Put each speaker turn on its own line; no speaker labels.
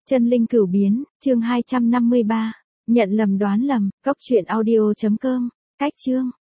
Chân linh cửu biến, chương 253. Nhận lầm đoán lầm, cốc truyện audio.com. Cách chương.